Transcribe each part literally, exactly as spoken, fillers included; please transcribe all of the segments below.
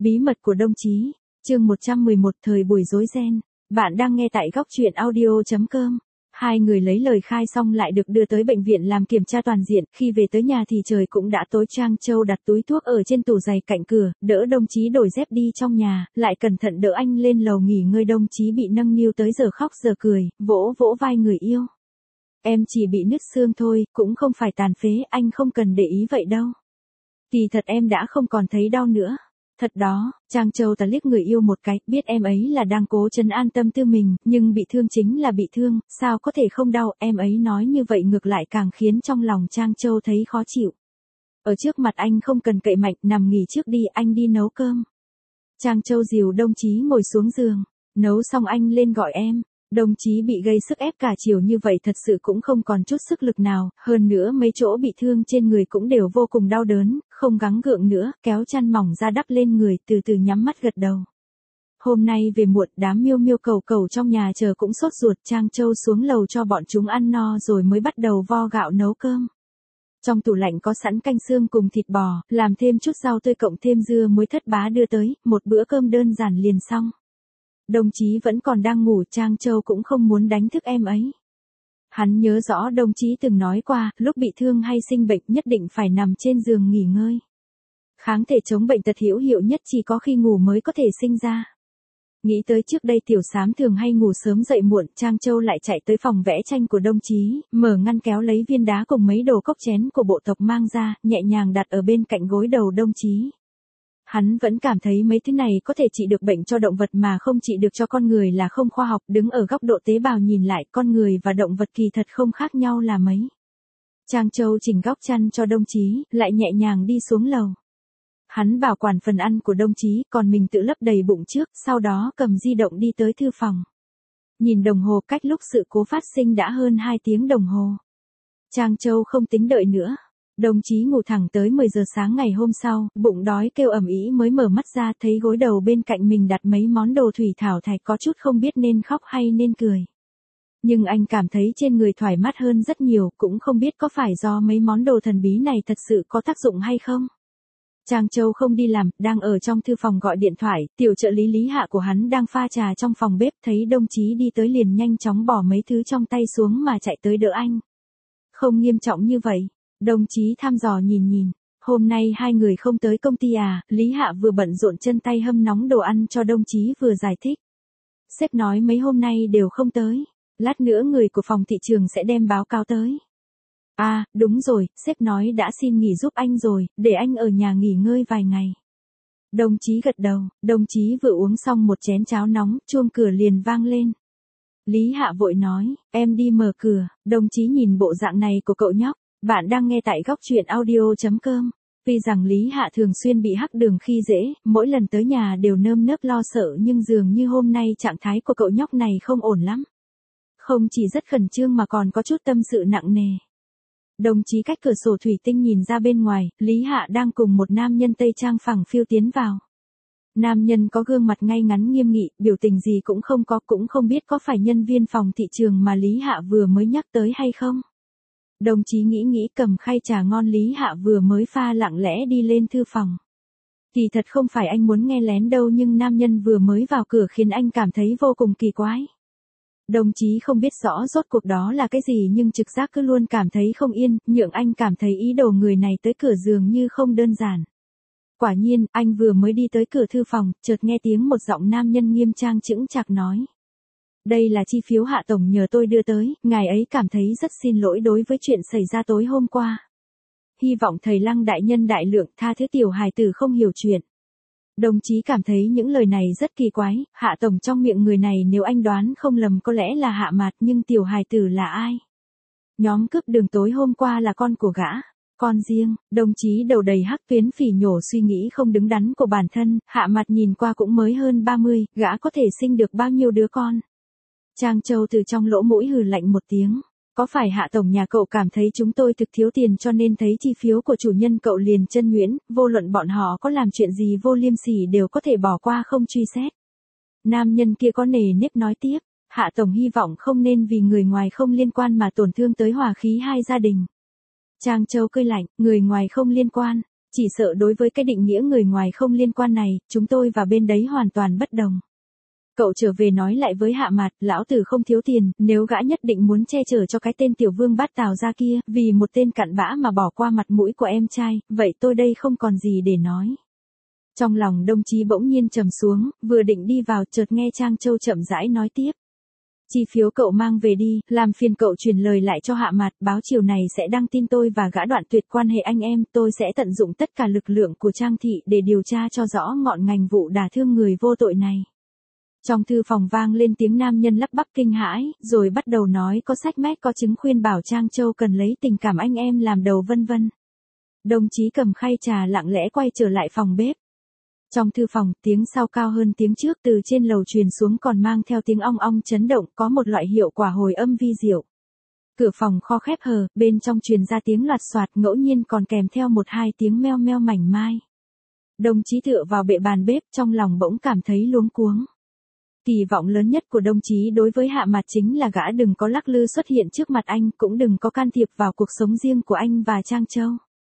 Bí mật của đồng chí, chương một trăm mười một thời buổi rối ren. Bạn đang nghe tại góc truyện audio chấm com. Hai người lấy lời khai xong lại được đưa tới bệnh viện làm kiểm tra toàn diện, khi về tới nhà thì trời cũng đã tối. Trang Châu đặt túi thuốc ở trên tủ giày cạnh cửa, đỡ đồng chí đổi dép đi trong nhà, lại cẩn thận đỡ anh lên lầu nghỉ ngơi. Đồng chí bị nâng niu tới giờ khóc giờ cười, vỗ vỗ vai người yêu. Em chỉ bị nứt xương thôi, cũng không phải tàn phế, anh không cần để ý vậy đâu. Kỳ thật em đã không còn thấy đau nữa. Thật đó, Trang Châu ta liếc người yêu một cái, biết em ấy là đang cố trấn an tâm tư mình, nhưng bị thương chính là bị thương, sao có thể không đau. Em ấy nói như vậy ngược lại càng khiến trong lòng Trang Châu thấy khó chịu. Ở trước mặt anh không cần cậy mạnh, nằm nghỉ trước đi, anh đi nấu cơm. Trang Châu dìu đồng chí ngồi xuống giường, nấu xong anh lên gọi em. Đồng chí bị gây sức ép cả chiều như vậy thật sự cũng không còn chút sức lực nào, hơn nữa mấy chỗ bị thương trên người cũng đều vô cùng đau đớn, không gắng gượng nữa, kéo chăn mỏng ra đắp lên người, từ từ nhắm mắt gật đầu. Hôm nay về muộn, đám miêu miêu cầu cầu trong nhà chờ cũng sốt ruột. Trang Châu xuống lầu cho bọn chúng ăn no rồi mới bắt đầu vo gạo nấu cơm. Trong tủ lạnh có sẵn canh xương cùng thịt bò, làm thêm chút rau tươi cộng thêm dưa muối thất bá đưa tới, một bữa cơm đơn giản liền xong. Đồng chí vẫn còn đang ngủ, Trang Châu cũng không muốn đánh thức em ấy. Hắn nhớ rõ đồng chí từng nói qua, lúc bị thương hay sinh bệnh nhất định phải nằm trên giường nghỉ ngơi. Kháng thể chống bệnh tật hữu hiệu nhất chỉ có khi ngủ mới có thể sinh ra. Nghĩ tới trước đây Tiểu Sám thường hay ngủ sớm dậy muộn, Trang Châu lại chạy tới phòng vẽ tranh của đồng chí, mở ngăn kéo lấy viên đá cùng mấy đồ cốc chén của bộ tộc mang ra, nhẹ nhàng đặt ở bên cạnh gối đầu đồng chí. Hắn vẫn cảm thấy mấy thứ này có thể trị được bệnh cho động vật mà không trị được cho con người là không khoa học. Đứng ở góc độ tế bào nhìn lại, con người và động vật kỳ thật không khác nhau là mấy. Trang Châu chỉnh góc chăn cho đồng chí, lại nhẹ nhàng đi xuống lầu. Hắn bảo quản phần ăn của đồng chí, còn mình tự lấp đầy bụng trước, sau đó cầm di động đi tới thư phòng. Nhìn đồng hồ, cách lúc sự cố phát sinh đã hơn hai tiếng đồng hồ. Trang Châu không tính đợi nữa. Đồng chí ngủ thẳng tới mười giờ sáng ngày hôm sau, bụng đói kêu ầm ĩ mới mở mắt ra, thấy gối đầu bên cạnh mình đặt mấy món đồ thủy thảo thạch, có chút không biết nên khóc hay nên cười. Nhưng anh cảm thấy trên người thoải mát hơn rất nhiều, cũng không biết có phải do mấy món đồ thần bí này thật sự có tác dụng hay không. Trang Châu không đi làm, đang ở trong thư phòng gọi điện thoại, tiểu trợ lý Lý Hạ của hắn đang pha trà trong phòng bếp, thấy đồng chí đi tới liền nhanh chóng bỏ mấy thứ trong tay xuống mà chạy tới đỡ anh. Không nghiêm trọng như vậy. Đồng chí thăm dò nhìn nhìn, hôm nay hai người không tới công ty à? Lý Hạ vừa bận rộn chân tay hâm nóng đồ ăn cho đồng chí vừa giải thích. Sếp nói mấy hôm nay đều không tới, lát nữa người của phòng thị trường sẽ đem báo cáo tới. À, đúng rồi, sếp nói đã xin nghỉ giúp anh rồi, để anh ở nhà nghỉ ngơi vài ngày. Đồng chí gật đầu, đồng chí vừa uống xong một chén cháo nóng, chuông cửa liền vang lên. Lý Hạ vội nói, em đi mở cửa. Đồng chí nhìn bộ dạng này của cậu nhóc. Bạn đang nghe tại góc truyện audio chấm com. Vì rằng Lý Hạ thường xuyên bị hắc đường khi dễ, mỗi lần tới nhà đều nơm nớp lo sợ, nhưng dường như hôm nay trạng thái của cậu nhóc này không ổn lắm. Không chỉ rất khẩn trương mà còn có chút tâm sự nặng nề. Đồng chí cách cửa sổ thủy tinh nhìn ra bên ngoài, Lý Hạ đang cùng một nam nhân tây trang phẳng phiu tiến vào. Nam nhân có gương mặt ngay ngắn nghiêm nghị, biểu tình gì cũng không có, cũng không biết có phải nhân viên phòng thị trường mà Lý Hạ vừa mới nhắc tới hay không. Đồng chí nghĩ nghĩ cầm khay trà ngon Lý Hạ vừa mới pha lặng lẽ đi lên thư phòng. Kỳ thật không phải anh muốn nghe lén đâu, nhưng nam nhân vừa mới vào cửa khiến anh cảm thấy vô cùng kỳ quái. Đồng chí không biết rõ rốt cuộc đó là cái gì, nhưng trực giác cứ luôn cảm thấy không yên, nhượng anh cảm thấy ý đồ người này tới cửa dường như không đơn giản. Quả nhiên, anh vừa mới đi tới cửa thư phòng, chợt nghe tiếng một giọng nam nhân nghiêm trang chững chạc nói. Đây là chi phiếu Hạ tổng nhờ tôi đưa tới, ngài ấy cảm thấy rất xin lỗi đối với chuyện xảy ra tối hôm qua. Hy vọng thầy Lăng đại nhân đại lượng tha thứ tiểu hài tử không hiểu chuyện. Đồng chí cảm thấy những lời này rất kỳ quái, Hạ tổng trong miệng người này nếu anh đoán không lầm có lẽ là Hạ Mạt, nhưng tiểu hài tử là ai? Nhóm cướp đường tối hôm qua là con của gã. Con riêng. Đồng chí đầu đầy hắc tuyến phỉ nhổ suy nghĩ không đứng đắn của bản thân, Hạ Mạt nhìn qua cũng mới hơn ba mươi, gã có thể sinh được bao nhiêu đứa con? Trang Châu từ trong lỗ mũi hừ lạnh một tiếng. Có phải Hạ tổng nhà cậu cảm thấy chúng tôi thực thiếu tiền cho nên thấy chi phiếu của chủ nhân cậu liền chân nhuyễn, vô luận bọn họ có làm chuyện gì vô liêm sỉ đều có thể bỏ qua không truy xét. Nam nhân kia có nề nếp nói tiếp, Hạ tổng hy vọng không nên vì người ngoài không liên quan mà tổn thương tới hòa khí hai gia đình. Trang Châu cười lạnh, người ngoài không liên quan. Chỉ sợ đối với cái định nghĩa người ngoài không liên quan này, chúng tôi và bên đấy hoàn toàn bất đồng. Cậu trở về nói lại với Hạ Mạt, lão tử không thiếu tiền, nếu gã nhất định muốn che chở cho cái tên tiểu vương bát Tào gia kia, vì một tên cặn bã mà bỏ qua mặt mũi của em trai, vậy tôi đây không còn gì để nói. Trong lòng đồng chí bỗng nhiên trầm xuống, vừa định đi vào chợt nghe Trang Châu chậm rãi nói tiếp. Chi phiếu cậu mang về đi, làm phiền cậu truyền lời lại cho Hạ Mạt, báo chiều này sẽ đăng tin tôi và gã đoạn tuyệt quan hệ anh em, tôi sẽ tận dụng tất cả lực lượng của Trang thị để điều tra cho rõ ngọn ngành vụ đả thương người vô tội này. Trong thư phòng vang lên tiếng nam nhân lắp bắp kinh hãi, rồi bắt đầu nói có sách mách có chứng khuyên bảo Trang Châu cần lấy tình cảm anh em làm đầu vân vân. Đồng chí cầm khay trà lặng lẽ quay trở lại phòng bếp. Trong thư phòng, tiếng sau cao hơn tiếng trước từ trên lầu truyền xuống còn mang theo tiếng ong ong chấn động, có một loại hiệu quả hồi âm vi diệu. Cửa phòng kho khép hờ, bên trong truyền ra tiếng loạt soạt, ngẫu nhiên còn kèm theo một hai tiếng meo meo mảnh mai. Đồng chí tựa vào bệ bàn bếp, trong lòng bỗng cảm thấy luống cuống. Kỳ vọng lớn nhất của đồng chí đối với Hạ Mạt chính là gã đừng có lắc lư xuất hiện trước mặt anh, cũng đừng có can thiệp vào cuộc sống riêng của anh và Trang Châu.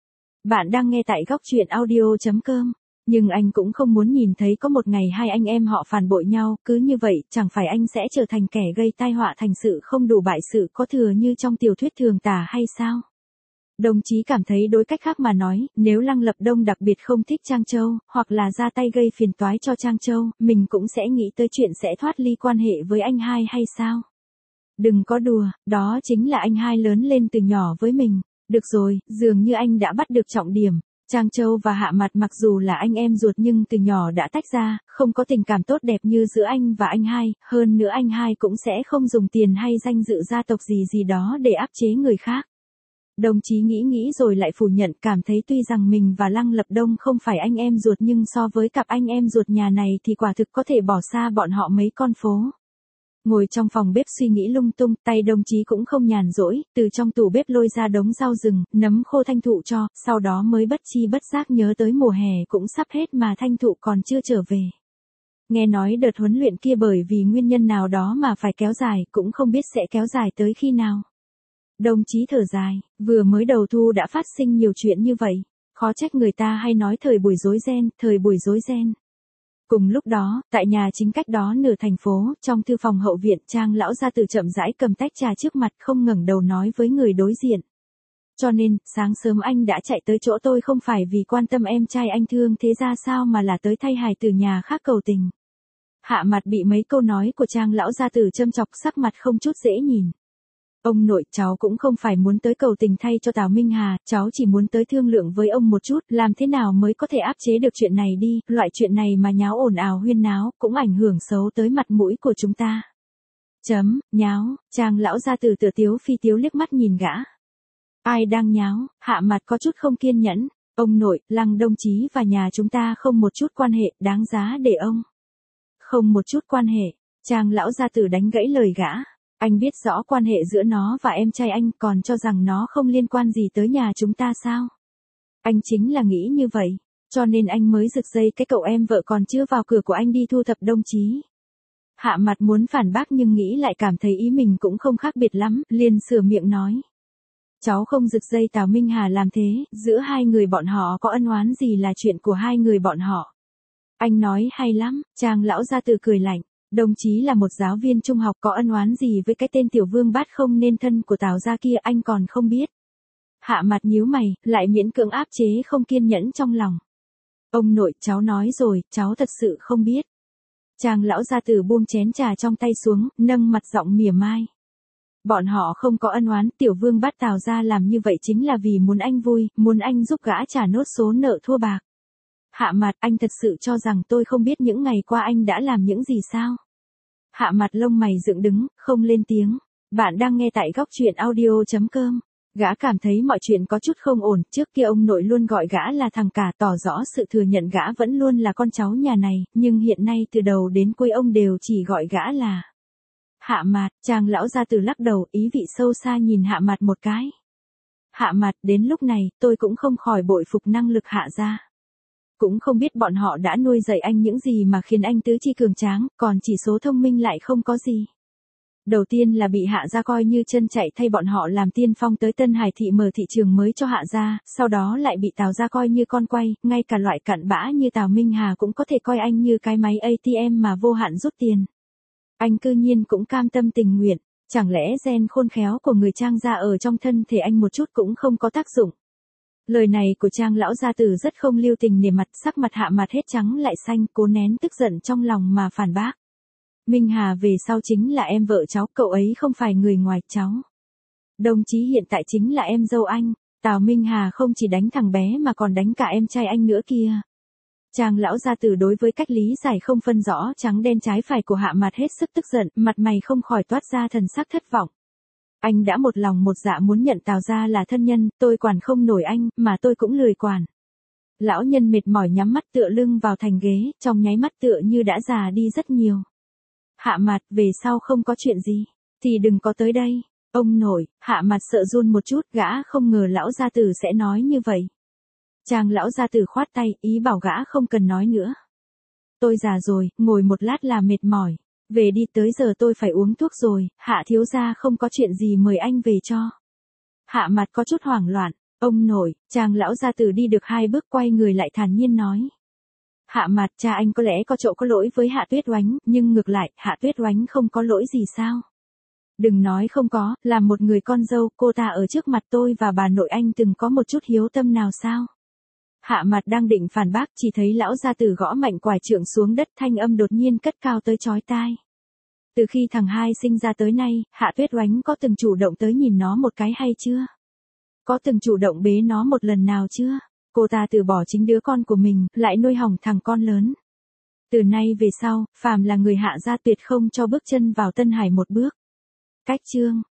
Bạn đang nghe tại góc truyện audio chấm com. Nhưng anh cũng không muốn nhìn thấy có một ngày hai anh em họ phản bội nhau, cứ như vậy, chẳng phải anh sẽ trở thành kẻ gây tai họa thành sự không đủ bại sự có thừa như trong tiểu thuyết thường tả hay sao? Đồng chí cảm thấy đối cách khác mà nói, nếu Lăng Lập Đông đặc biệt không thích Trang Châu, hoặc là ra tay gây phiền toái cho Trang Châu, mình cũng sẽ nghĩ tới chuyện sẽ thoát ly quan hệ với anh hai hay sao? Đừng có đùa, đó chính là anh hai lớn lên từ nhỏ với mình. Được rồi, dường như anh đã bắt được trọng điểm. Trang Châu và Hạ Mạt mặc dù là anh em ruột nhưng từ nhỏ đã tách ra, không có tình cảm tốt đẹp như giữa anh và anh hai, hơn nữa anh hai cũng sẽ không dùng tiền hay danh dự gia tộc gì gì đó để áp chế người khác. Đồng chí nghĩ nghĩ rồi lại phủ nhận, cảm thấy tuy rằng mình và Lăng Lập Đông không phải anh em ruột nhưng so với cặp anh em ruột nhà này thì quả thực có thể bỏ xa bọn họ mấy con phố. Ngồi trong phòng bếp suy nghĩ lung tung, tay đồng chí cũng không nhàn rỗi, từ trong tủ bếp lôi ra đống rau rừng, nấm khô Thanh Thụ cho, sau đó mới bất chi bất giác nhớ tới mùa hè cũng sắp hết mà Thanh Thụ còn chưa trở về. Nghe nói đợt huấn luyện kia bởi vì nguyên nhân nào đó mà phải kéo dài, cũng không biết sẽ kéo dài tới khi nào. Đồng chí thở dài, vừa mới đầu thu đã phát sinh nhiều chuyện như vậy, khó trách người ta hay nói thời buổi rối ren, thời buổi rối ren. Cùng lúc đó, tại nhà chính cách đó nửa thành phố, trong thư phòng hậu viện, Trang lão gia tử chậm rãi cầm tách trà trước mặt không ngẩng đầu nói với người đối diện. Cho nên, sáng sớm anh đã chạy tới chỗ tôi không phải vì quan tâm em trai anh thương thế ra sao mà là tới thay hài từ nhà khác cầu tình. Hạ Mặt bị mấy câu nói của Trang lão gia tử châm chọc, sắc mặt không chút dễ nhìn. Ông nội, cháu cũng không phải muốn tới cầu tình thay cho Tào Minh Hà, cháu chỉ muốn tới thương lượng với ông một chút, làm thế nào mới có thể áp chế được chuyện này đi, loại chuyện này mà nháo ồn ào huyên náo, cũng ảnh hưởng xấu tới mặt mũi của chúng ta. Chấm, nháo, Trang lão gia tử tựa tiếu phi tiếu liếc mắt nhìn gã. Ai đang nháo? Hạ Mặt có chút không kiên nhẫn. Ông nội, Lăng đồng chí và nhà chúng ta không một chút quan hệ, đáng giá để ông. Không một chút quan hệ, Trang lão gia tử đánh gãy lời gã. Anh biết rõ quan hệ giữa nó và em trai anh, còn cho rằng nó không liên quan gì tới nhà chúng ta sao? Anh chính là nghĩ như vậy, cho nên anh mới giật dây cái cậu em vợ còn chưa vào cửa của anh đi thu thập đồng chí. Hạ Mặt muốn phản bác nhưng nghĩ lại cảm thấy ý mình cũng không khác biệt lắm, liền sửa miệng nói. Cháu không giật dây Tào Minh Hà làm thế, giữa hai người bọn họ có ân oán gì là chuyện của hai người bọn họ. Anh nói hay lắm, Trang lão gia tử cười lạnh. Đồng chí là một giáo viên trung học, có ân oán gì với cái tên tiểu vương bát không nên thân của Tào gia kia anh còn không biết. Hạ Mặt nhíu mày, lại miễn cưỡng áp chế không kiên nhẫn trong lòng. Ông nội, cháu nói rồi, cháu thật sự không biết. Trang lão gia tử buông chén trà trong tay xuống, nâng mặt giọng mỉa mai. Bọn họ không có ân oán, tiểu vương bát Tào gia làm như vậy chính là vì muốn anh vui, muốn anh giúp gã trả nốt số nợ thua bạc. Hạ Mặt, anh thật sự cho rằng tôi không biết những ngày qua anh đã làm những gì sao? Hạ Mặt lông mày dựng đứng, không lên tiếng. Bạn đang nghe tại góc truyện audio chấm com. Gã cảm thấy mọi chuyện có chút không ổn, trước kia ông nội luôn gọi gã là thằng cả, tỏ rõ sự thừa nhận gã vẫn luôn là con cháu nhà này, nhưng hiện nay từ đầu đến cuối ông đều chỉ gọi gã là Hạ Mặt. Trang lão gia tử lắc đầu, ý vị sâu xa nhìn Hạ Mặt một cái. Hạ Mặt, đến lúc này, tôi cũng không khỏi bội phục năng lực Hạ gia. Cũng không biết bọn họ đã nuôi dạy anh những gì mà khiến anh tứ chi cường tráng, còn chỉ số thông minh lại không có gì. Đầu tiên là bị Hạ gia coi như chân chạy thay bọn họ làm tiên phong tới Tân Hải thị mở thị trường mới cho Hạ gia, sau đó lại bị Tào gia coi như con quay, ngay cả loại cặn bã như Tào Minh Hà cũng có thể coi anh như cái máy a tê em mà vô hạn rút tiền. Anh cư nhiên cũng cam tâm tình nguyện, chẳng lẽ gen khôn khéo của người Trang gia ở trong thân thể anh một chút cũng không có tác dụng. Lời này của Trang lão gia tử rất không lưu tình nể mặt, sắc mặt Hạ Mạt hết trắng lại xanh, cố nén tức giận trong lòng mà phản bác. Minh Hà về sau chính là em vợ cháu, cậu ấy không phải người ngoài cháu. Đồng chí hiện tại chính là em dâu anh, Tào Minh Hà không chỉ đánh thằng bé mà còn đánh cả em trai anh nữa kia. Trang lão gia tử đối với cách lý giải không phân rõ trắng đen trái phải của Hạ Mạt hết sức tức giận, mặt mày không khỏi toát ra thần sắc thất vọng. Anh đã một lòng một dạ muốn nhận Tào gia là thân nhân, tôi quản không nổi anh, mà tôi cũng lười quản. Lão nhân mệt mỏi nhắm mắt tựa lưng vào thành ghế, trong nháy mắt tựa như đã già đi rất nhiều. Hạ Mạt, về sau không có chuyện gì, thì đừng có tới đây. Ông nội, Hạ Mạt sợ run một chút, gã không ngờ lão gia tử sẽ nói như vậy. Trang lão gia tử khoát tay, ý bảo gã không cần nói nữa. Tôi già rồi, ngồi một lát là mệt mỏi. Về đi, tới giờ tôi phải uống thuốc rồi, Hạ thiếu gia không có chuyện gì mời anh về cho. Hạ Mạt có chút hoảng loạn, ông nội, Trang lão gia tử đi được hai bước quay người lại thản nhiên nói. Hạ Mạt, cha anh có lẽ có chỗ có lỗi với Hạ Tuyết Oánh, nhưng ngược lại, Hạ Tuyết Oánh không có lỗi gì sao? Đừng nói không có, là một người con dâu, cô ta ở trước mặt tôi và bà nội anh từng có một chút hiếu tâm nào sao? Hạ Mạt đang định phản bác, chỉ thấy lão gia tử gõ mạnh quải trượng xuống đất, thanh âm đột nhiên cất cao tới chói tai. Từ khi thằng hai sinh ra tới nay, Hạ Tuyết Oánh có từng chủ động tới nhìn nó một cái hay chưa? Có từng chủ động bế nó một lần nào chưa? Cô ta từ bỏ chính đứa con của mình, lại nuôi hỏng thằng con lớn. Từ nay về sau, phàm là người Hạ gia tuyệt không cho bước chân vào Tân Hải một bước. Cách chương